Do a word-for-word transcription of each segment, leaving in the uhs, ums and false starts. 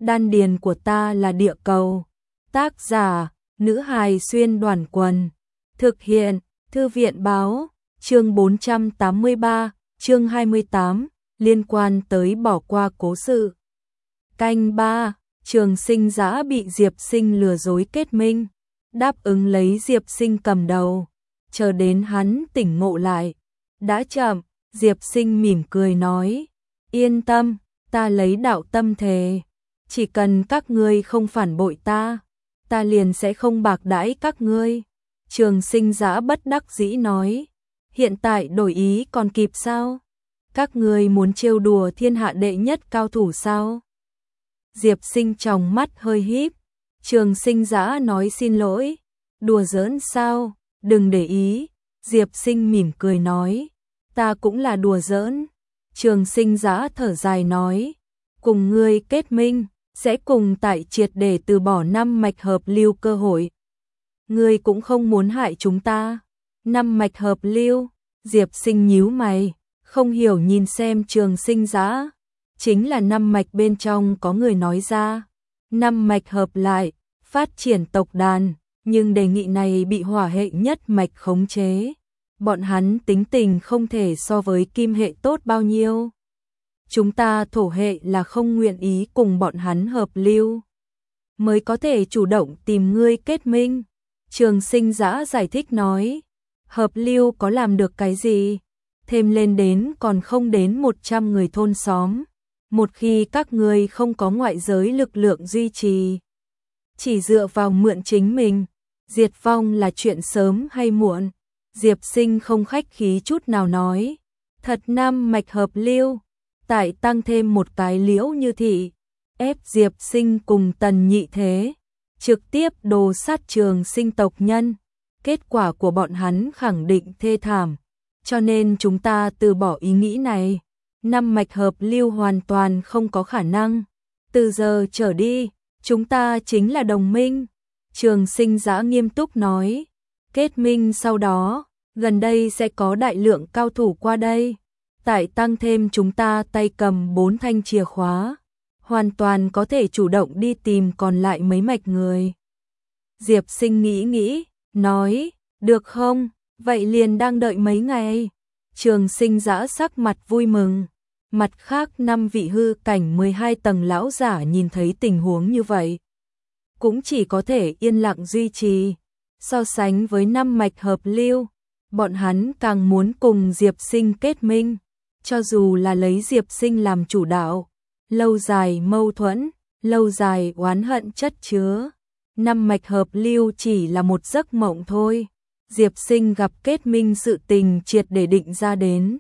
đan điền của ta là địa cầu. Tác giả, nữ hài xuyên đoàn quần. Thực hiện, thư viện báo, chương bốn trăm tám mươi ba, chương hai mươi tám, liên quan tới bỏ qua cố sự. Canh ba, Trường Sinh Dã bị Diệp Sinh lừa dối kết minh, đáp ứng lấy Diệp Sinh cầm đầu, chờ đến hắn tỉnh ngộ lại. Đã chậm, Diệp Sinh mỉm cười nói, yên tâm, ta lấy đạo tâm thề, chỉ cần các ngươi không phản bội ta, ta liền sẽ không bạc đãi các ngươi. Trường Sinh Dã bất đắc dĩ nói, hiện tại đổi ý còn kịp sao? Các ngươi muốn trêu đùa thiên hạ đệ nhất cao thủ sao? Diệp Sinh tròng mắt hơi híp, Trường Sinh Dã nói xin lỗi, đùa giỡn sao, đừng để ý. Diệp Sinh mỉm cười nói, ta cũng là đùa giỡn. Trường Sinh Dã thở dài nói, cùng ngươi kết minh, sẽ cùng tại triệt để từ bỏ năm mạch hợp lưu cơ hội. Ngươi cũng không muốn hại chúng ta. Năm mạch hợp lưu, Diệp Sinh nhíu mày, không hiểu nhìn xem Trường Sinh Dã. Chính là năm mạch bên trong có người nói ra, năm mạch hợp lại, phát triển tộc đàn, nhưng đề nghị này bị hỏa hệ nhất mạch khống chế. Bọn hắn tính tình không thể so với kim hệ tốt bao nhiêu. Chúng ta thổ hệ là không nguyện ý cùng bọn hắn hợp lưu, mới có thể chủ động tìm ngươi kết minh. Trường Sinh Dã giải thích nói, hợp lưu có làm được cái gì, thêm lên đến còn không đến một trăm người thôn xóm. Một khi các ngươi không có ngoại giới lực lượng duy trì, chỉ dựa vào mượn chính mình, diệt vong là chuyện sớm hay muộn. Diệp Sinh không khách khí chút nào nói, thật năm mạch hợp lưu, tại tăng thêm một cái Liễu Như Thị, ép Diệp Sinh cùng Tần Nhị Thế, trực tiếp đồ sát Trường Sinh tộc nhân. Kết quả của bọn hắn khẳng định thê thảm, cho nên chúng ta từ bỏ ý nghĩ này. Năm mạch hợp lưu hoàn toàn không có khả năng. Từ giờ trở đi, chúng ta chính là đồng minh. Trường Sinh Dã nghiêm túc nói, kết minh sau đó, gần đây sẽ có đại lượng cao thủ qua đây. Tại tăng thêm chúng ta tay cầm bốn thanh chìa khóa, hoàn toàn có thể chủ động đi tìm còn lại mấy mạch người. Diệp Sinh nghĩ nghĩ, nói, được không, vậy liền đang đợi mấy ngày. Trường Sinh Dã sắc mặt vui mừng. Mặt khác năm vị hư cảnh mười hai tầng lão giả nhìn thấy tình huống như vậy, cũng chỉ có thể yên lặng duy trì. So sánh với năm mạch hợp lưu, bọn hắn càng muốn cùng Diệp Sinh kết minh, cho dù là lấy Diệp Sinh làm chủ đạo, lâu dài mâu thuẫn, lâu dài oán hận chất chứa. Năm mạch hợp lưu chỉ là một giấc mộng thôi. Diệp Sinh gặp kết minh sự tình triệt để định ra đến.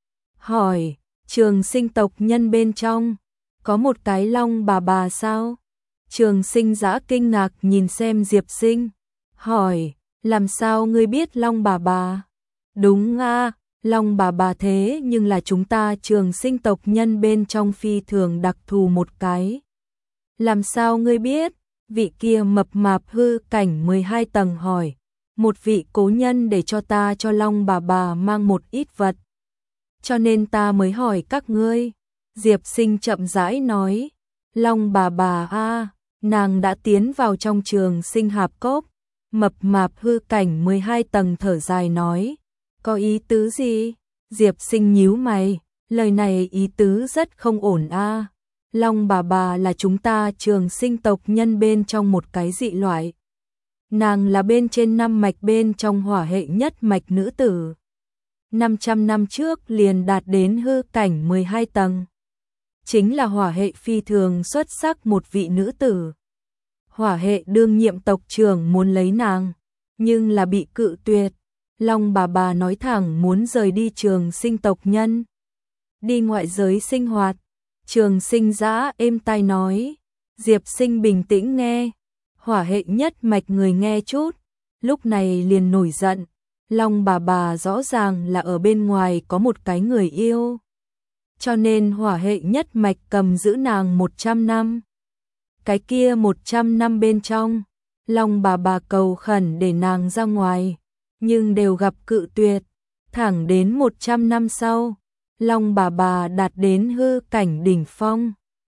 Hỏi, Trường Sinh tộc nhân bên trong, có một cái Long bà bà sao? Trường Sinh Dã kinh ngạc nhìn xem Diệp Sinh, hỏi, làm sao ngươi biết Long bà bà? Đúng a, Long bà bà thế nhưng là chúng ta Trường Sinh tộc nhân bên trong phi thường đặc thù một cái. Làm sao ngươi biết? Vị kia mập mạp hư cảnh mười hai tầng hỏi, một vị cố nhân để cho ta cho Long bà bà mang một ít vật, cho nên ta mới hỏi các ngươi. Diệp Sinh chậm rãi nói, Long bà bà a, nàng đã tiến vào trong Trường Sinh hạp cốc. Mập mạp hư cảnh mười hai tầng thở dài nói, có ý tứ gì? Diệp Sinh nhíu mày, lời này ý tứ rất không ổn a. Long bà bà là chúng ta Trường Sinh tộc nhân bên trong một cái dị loại. Nàng là bên trên năm mạch bên trong hỏa hệ nhất mạch nữ tử. năm trăm năm trước liền đạt đến hư cảnh mười hai tầng. Chính là hỏa hệ phi thường xuất sắc một vị nữ tử. Hỏa hệ đương nhiệm tộc trưởng muốn lấy nàng, nhưng là bị cự tuyệt. Long bà bà nói thẳng muốn rời đi Trường Sinh tộc nhân, đi ngoại giới sinh hoạt. Trường Sinh Dã êm tai nói. Diệp Sinh bình tĩnh nghe, hỏa hệ nhất mạch người nghe chút, lúc này liền nổi giận. Long bà bà rõ ràng là ở bên ngoài có một cái người yêu, cho nên hỏa hệ nhất mạch cầm giữ nàng một trăm năm. Cái kia một trăm năm bên trong, Long bà bà cầu khẩn để nàng ra ngoài, nhưng đều gặp cự tuyệt. Thẳng đến một trăm năm sau, Long bà bà đạt đến hư cảnh đỉnh phong.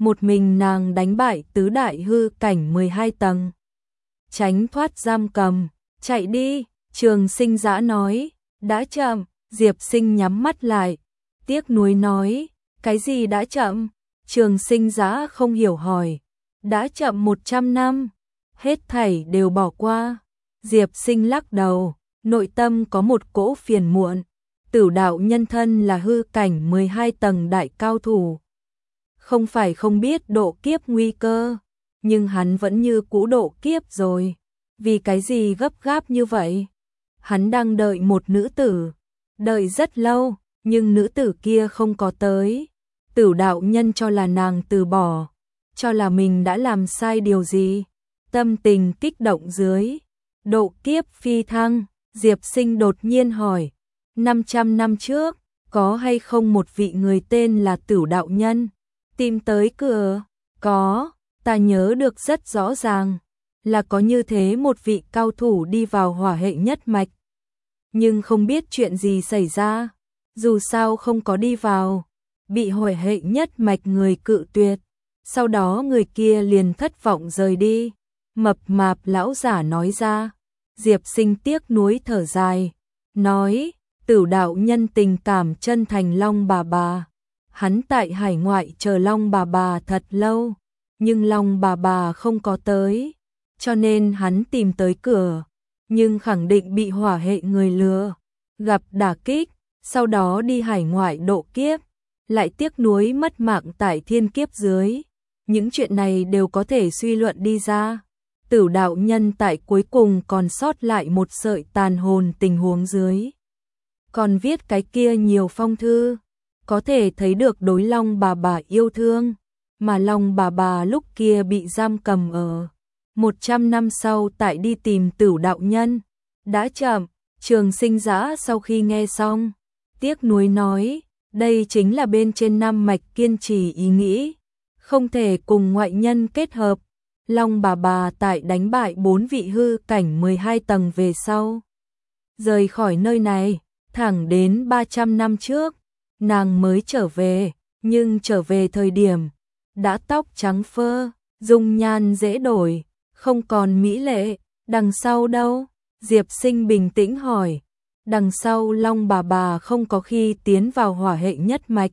một mình nàng đánh bại tứ đại hư cảnh mười hai tầng. Tránh thoát giam cầm, chạy đi, Trường Sinh Giã nói, đã chậm, Diệp Sinh nhắm mắt lại, tiếc nuối nói, cái gì đã chậm? Trường Sinh Giã không hiểu hỏi, đã chậm một trăm năm, hết thảy đều bỏ qua. Diệp Sinh lắc đầu, nội tâm có một cỗ phiền muộn, Tửu đạo nhân thân là hư cảnh mười hai tầng đại cao thủ. Không phải không biết độ kiếp nguy cơ, nhưng hắn vẫn như cũ độ kiếp rồi. Vì cái gì gấp gáp như vậy? Hắn đang đợi một nữ tử, đợi rất lâu, nhưng nữ tử kia không có tới. Tửu đạo nhân cho là nàng từ bỏ, cho là mình đã làm sai điều gì. Tâm tình kích động dưới, độ kiếp phi thăng, Diệp Sinh đột nhiên hỏi, năm trăm năm trước, có hay không một vị người tên là Tửu đạo nhân tìm tới cửa? Có, ta nhớ được rất rõ ràng, là có như thế một vị cao thủ đi vào hỏa hệ nhất mạch. Nhưng không biết chuyện gì xảy ra, dù sao không có đi vào, bị hỏa hệ nhất mạch người cự tuyệt, sau đó người kia liền thất vọng rời đi. Mập mạp lão giả nói ra. Diệp Sinh tiếc nuối thở dài, nói, Tửu đạo nhân tình cảm chân thành Long bà bà. Hắn tại hải ngoại chờ Long bà bà thật lâu, nhưng Long bà bà không có tới, cho nên hắn tìm tới cửa, nhưng khẳng định bị hỏa hệ người lừa, gặp đả kích, sau đó đi hải ngoại độ kiếp, lại tiếc nuối mất mạng tại thiên kiếp dưới. Những chuyện này đều có thể suy luận đi ra. Tửu đạo nhân tại cuối cùng còn sót lại một sợi tàn hồn tình huống dưới, còn viết cái kia nhiều phong thư, có thể thấy được đối Long bà bà yêu thương, mà Long bà bà lúc kia bị giam cầm ở. Một trăm năm sau tại đi tìm Tửu đạo nhân, đã chậm. Trường Sinh Giã sau khi nghe xong, tiếc nuối nói, đây chính là bên trên năm mạch kiên trì ý nghĩ, không thể cùng ngoại nhân kết hợp. Long bà bà tại đánh bại bốn vị hư cảnh mười hai tầng về sau, rời khỏi nơi này, thẳng đến ba trăm năm trước, nàng mới trở về, nhưng trở về thời điểm, đã tóc trắng phơ, dung nhan dễ đổi, không còn mỹ lệ. Đằng sau đâu? Diệp Sinh bình tĩnh hỏi. Đằng sau Long bà bà không có khi tiến vào hỏa hệ nhất mạch,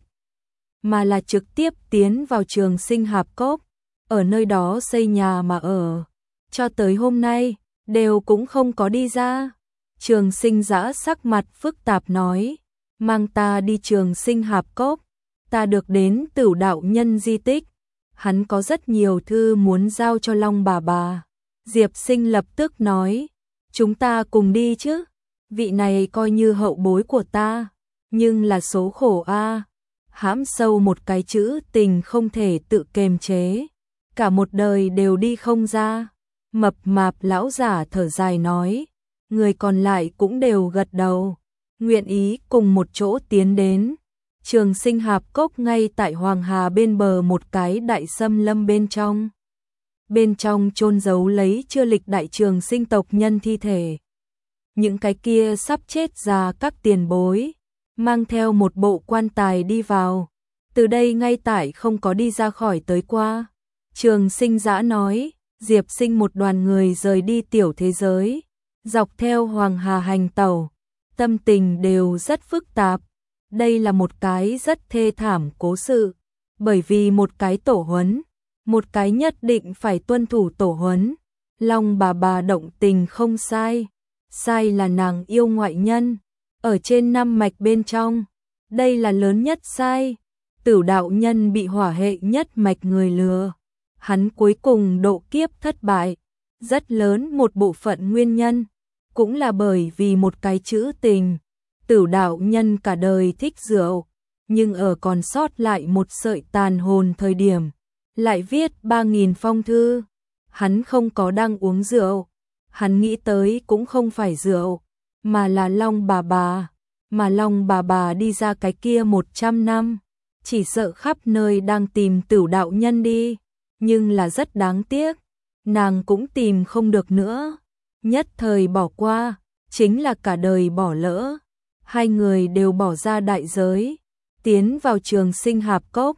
mà là trực tiếp tiến vào Trường Sinh Hạp Cốc, ở nơi đó xây nhà mà ở, cho tới hôm nay, đều cũng không có đi ra. Trường Sinh Giã sắc mặt phức tạp nói, mang ta đi Trường Sinh Hạp Cốc, ta được đến Tửu đạo nhân di tích, hắn có rất nhiều thư muốn giao cho Long bà bà. Diệp Sinh lập tức nói, chúng ta cùng đi chứ, vị này coi như hậu bối của ta, nhưng là số khổ a, hãm sâu một cái chữ tình không thể tự kiềm chế, cả một đời đều đi không ra. Mập mạp lão giả thở dài nói, người còn lại cũng đều gật đầu, nguyện ý cùng một chỗ tiến đến. Trường Sinh Hạp Cốc ngay tại Hoàng Hà bên bờ một cái đại xâm lâm bên trong. Bên trong chôn giấu lấy chưa lịch đại trường sinh tộc nhân thi thể. Những cái kia sắp chết ra các tiền bối, mang theo một bộ quan tài đi vào. Từ đây ngay tại không có đi ra khỏi tới qua. Trường Sinh Giã nói, Diệp Sinh một đoàn người rời đi tiểu thế giới, dọc theo Hoàng Hà hành tẩu, tâm tình đều rất phức tạp. Đây là một cái rất thê thảm cố sự, bởi vì một cái tổ huấn, một cái nhất định phải tuân thủ tổ huấn. Long bà bà động tình không sai, sai là nàng yêu ngoại nhân, ở trên năm mạch bên trong, đây là lớn nhất sai. Tửu đạo nhân bị hỏa hệ nhất mạch người lừa, hắn cuối cùng độ kiếp thất bại, rất lớn một bộ phận nguyên nhân, cũng là bởi vì một cái chữ tình. Tửu đạo nhân cả đời thích rượu, nhưng ở còn sót lại một sợi tàn hồn thời điểm, lại viết ba nghìn phong thư. Hắn không có đang uống rượu, hắn nghĩ tới cũng không phải rượu, mà là Long bà bà, mà Long bà bà đi ra cái kia một trăm năm, chỉ sợ khắp nơi đang tìm Tửu đạo nhân đi, nhưng là rất đáng tiếc, nàng cũng tìm không được nữa, nhất thời bỏ qua, chính là cả đời bỏ lỡ. Hai người đều bỏ ra đại giới, tiến vào Trường Sinh Hạp Cốc,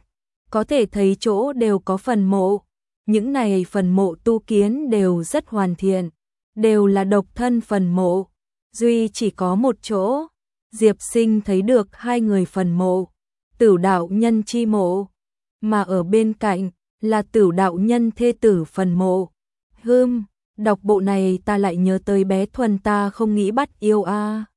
có thể thấy chỗ đều có phần mộ. Những này phần mộ tu kiến đều rất hoàn thiện, đều là độc thân phần mộ. Duy chỉ có một chỗ, Diệp Sinh thấy được hai người phần mộ, Tửu đạo nhân chi mộ, mà ở bên cạnh là Tửu đạo nhân thê tử phần mộ. Hừm, đọc bộ này ta lại nhớ tới bé Thuần ta không nghĩ bắt yêu a.